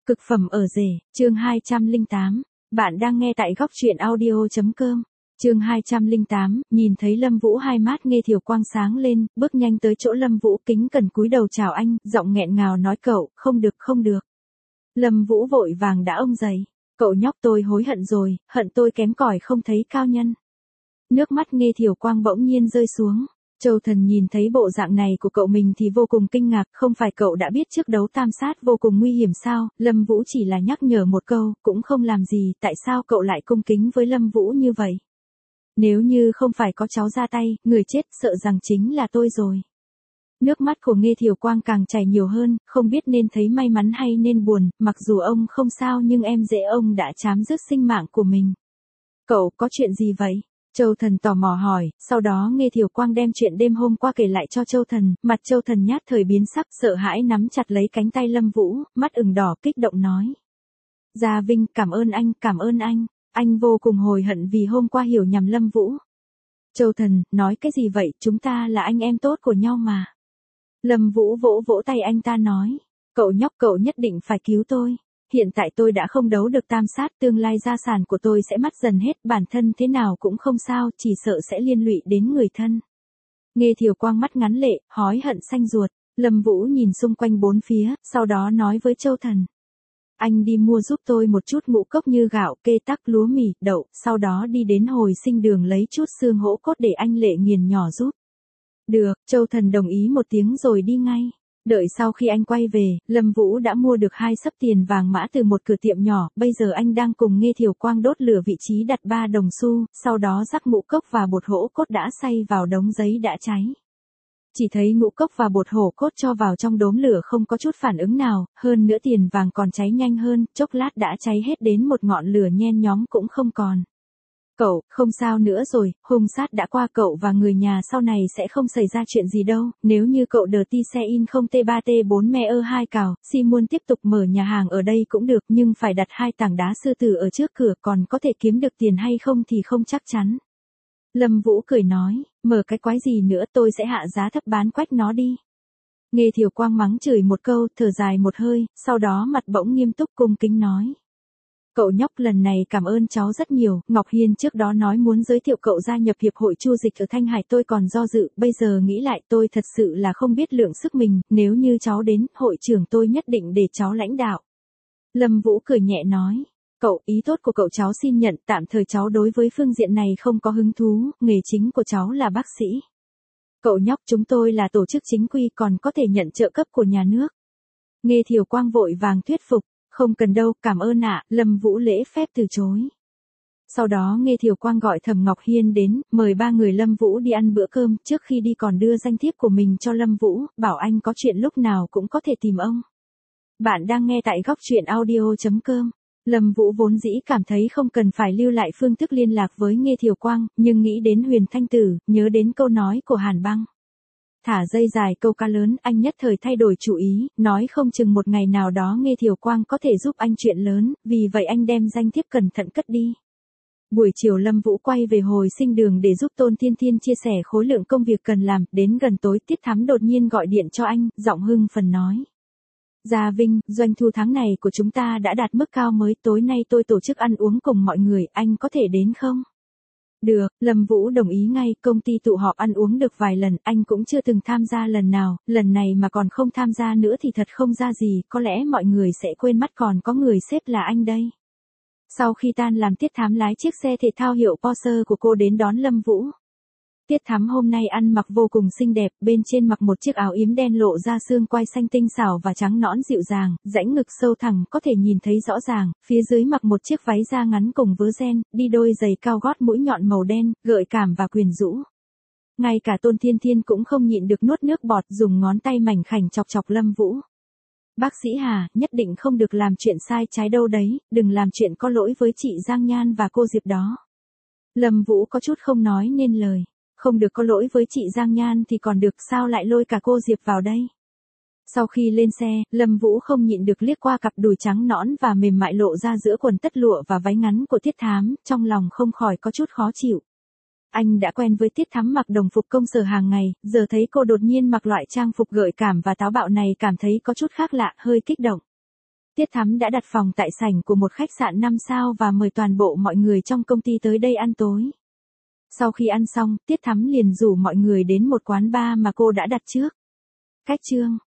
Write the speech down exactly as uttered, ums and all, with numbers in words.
Cực phẩm ở rể, chương hai trăm lẻ tám. Bạn đang nghe tại góc truyện audio.com. Chương hai trăm lẻ tám, nhìn thấy Lâm Vũ hai mắt Nghe Thiều Quang sáng lên, bước nhanh tới chỗ Lâm Vũ, kính cẩn cúi đầu chào anh, giọng nghẹn ngào nói cậu, không được không được. Lâm Vũ vội vàng đã ông dậy, cậu nhóc tôi hối hận rồi, hận tôi kém cỏi không thấy cao nhân. Nước mắt Nghe Thiều Quang bỗng nhiên rơi xuống. Châu Thần nhìn thấy bộ dạng này của cậu mình thì vô cùng kinh ngạc, không phải cậu đã biết trước đấu tam sát vô cùng nguy hiểm sao, Lâm Vũ chỉ là nhắc nhở một câu, cũng không làm gì, tại sao cậu lại cung kính với Lâm Vũ như vậy? Nếu như không phải có cháu ra tay, người chết sợ rằng chính là tôi rồi. Nước mắt của Nghe Thiều Quang càng chảy nhiều hơn, không biết nên thấy may mắn hay nên buồn, mặc dù ông không sao nhưng em dễ ông đã chám dứt sinh mạng của mình. Cậu có chuyện gì vậy? Châu Thần tò mò hỏi, sau đó Nghe Thiều Quang đem chuyện đêm hôm qua kể lại cho Châu Thần, mặt Châu Thần nhát thời biến sắc, sợ hãi nắm chặt lấy cánh tay Lâm Vũ, mắt ửng đỏ kích động nói. Gia Vinh, cảm ơn anh, cảm ơn anh, anh vô cùng hối hận vì hôm qua hiểu nhầm Lâm Vũ. Châu Thần, nói cái gì vậy, chúng ta là anh em tốt của nhau mà. Lâm Vũ vỗ vỗ tay anh ta nói, cậu nhóc cậu nhất định phải cứu tôi. Hiện tại tôi đã không đấu được tam sát, tương lai gia sản của tôi sẽ mất dần hết, bản thân thế nào cũng không sao, chỉ sợ sẽ liên lụy đến người thân. Nghe Thiều Quang mắt ngắn lệ, hối hận xanh ruột. Lâm Vũ nhìn xung quanh bốn phía, sau đó nói với Châu Thần. Anh đi mua giúp tôi một chút ngũ cốc như gạo, kê tắc, lúa mì, đậu, sau đó đi đến hồi sinh đường lấy chút xương hỗ cốt để anh Lệ nghiền nhỏ giúp. Được, Châu Thần đồng ý một tiếng rồi đi ngay. Đợi sau khi anh quay về, Lâm Vũ đã mua được hai xấp tiền vàng mã từ một cửa tiệm nhỏ, bây giờ anh đang cùng Nghe Thiều Quang đốt lửa vị trí đặt ba đồng xu, sau đó rắc ngũ cốc và bột hỗ cốt đã xay vào đống giấy đã cháy. Chỉ thấy ngũ cốc và bột hổ cốt cho vào trong đốm lửa không có chút phản ứng nào, hơn nữa tiền vàng còn cháy nhanh hơn, chốc lát đã cháy hết đến một ngọn lửa nhen nhóm cũng không còn. Cậu, không sao nữa rồi, hung sát đã qua, cậu và người nhà sau này sẽ không xảy ra chuyện gì đâu, nếu như cậu đờ ti xe in không T ba T bốn me ơ hai cào, si muốn tiếp tục mở nhà hàng ở đây cũng được nhưng phải đặt hai tảng đá sư tử ở trước cửa, còn có thể kiếm được tiền hay không thì không chắc chắn. Lâm Vũ cười nói, mở cái quái gì nữa, tôi sẽ hạ giá thấp bán quách nó đi. Nghe Thiều Quang mắng chửi một câu, thở dài một hơi, sau đó mặt bỗng nghiêm túc cung kính nói. Cậu nhóc lần này cảm ơn cháu rất nhiều, Ngọc Hiên trước đó nói muốn giới thiệu cậu gia nhập hiệp hội chu dịch ở Thanh Hải, tôi còn do dự, bây giờ nghĩ lại tôi thật sự là không biết lượng sức mình, nếu như cháu đến, hội trưởng tôi nhất định để cháu lãnh đạo. Lâm Vũ cười nhẹ nói, cậu, ý tốt của cậu cháu xin nhận, tạm thời cháu đối với phương diện này không có hứng thú, nghề chính của cháu là bác sĩ. Cậu nhóc, chúng tôi là tổ chức chính quy còn có thể nhận trợ cấp của nhà nước. Nghe Thiều Quang vội vàng thuyết phục. Không cần đâu, cảm ơn ạ, Lâm Vũ lễ phép từ chối. Sau đó Nghe Thiều Quang gọi Thẩm Ngọc Hiên đến, mời ba người Lâm Vũ đi ăn bữa cơm, trước khi đi còn đưa danh thiếp của mình cho Lâm Vũ, bảo anh có chuyện lúc nào cũng có thể tìm ông. Bạn đang nghe tại góc truyện audio.com. Lâm Vũ vốn dĩ cảm thấy không cần phải lưu lại phương thức liên lạc với Nghe Thiều Quang, nhưng nghĩ đến Huyền Thanh Tử, nhớ đến câu nói của Hàn Băng. Thả dây dài câu cá lớn, anh nhất thời thay đổi chủ ý, nói không chừng một ngày nào đó Nghe Thiều Quang có thể giúp anh chuyện lớn, vì vậy anh đem danh thiếp cẩn thận cất đi. Buổi chiều Lâm Vũ quay về hồi sinh đường để giúp Tôn Thiên Thiên chia sẻ khối lượng công việc cần làm, đến gần tối Tiết Thắm đột nhiên gọi điện cho anh, giọng hưng phấn nói. Gia Vinh, doanh thu tháng này của chúng ta đã đạt mức cao mới, tối nay tôi tổ chức ăn uống cùng mọi người, anh có thể đến không? Được, Lâm Vũ đồng ý ngay, công ty tụ họp ăn uống được vài lần, anh cũng chưa từng tham gia lần nào, lần này mà còn không tham gia nữa thì thật không ra gì, có lẽ mọi người sẽ quên mất còn có người xếp là anh đây. Sau khi tan làm, Tiết Thắm lái chiếc xe thể thao hiệu Porsche của cô đến đón Lâm Vũ. Tiết Thắm hôm nay ăn mặc vô cùng xinh đẹp, bên trên mặc một chiếc áo yếm đen lộ ra xương quai xanh tinh xảo và trắng nõn dịu dàng, rãnh ngực sâu thẳng có thể nhìn thấy rõ ràng, phía dưới mặc một chiếc váy da ngắn cùng vớ ren, đi đôi giày cao gót mũi nhọn màu đen, gợi cảm và quyến rũ. Ngay cả Tôn Thiên Thiên cũng không nhịn được nuốt nước bọt, dùng ngón tay mảnh khảnh chọc chọc Lâm Vũ. Bác sĩ Hà, nhất định không được làm chuyện sai trái đâu đấy, đừng làm chuyện có lỗi với chị Giang Nhan và cô Diệp đó. Lâm Vũ có chút không nói nên lời. Không được có lỗi với chị Giang Nhan thì còn được, sao lại lôi cả cô Diệp vào đây? Sau khi lên xe, Lâm Vũ không nhịn được liếc qua cặp đùi trắng nõn và mềm mại lộ ra giữa quần tất lụa và váy ngắn của Tiết Thắm, trong lòng không khỏi có chút khó chịu. Anh đã quen với Tiết Thắm mặc đồng phục công sở hàng ngày, giờ thấy cô đột nhiên mặc loại trang phục gợi cảm và táo bạo này cảm thấy có chút khác lạ, hơi kích động. Tiết Thắm đã đặt phòng tại sảnh của một khách sạn năm sao và mời toàn bộ mọi người trong công ty tới đây ăn tối. Sau khi ăn xong, Tiết Thắm liền rủ mọi người đến một quán bar mà cô đã đặt trước. Cách chương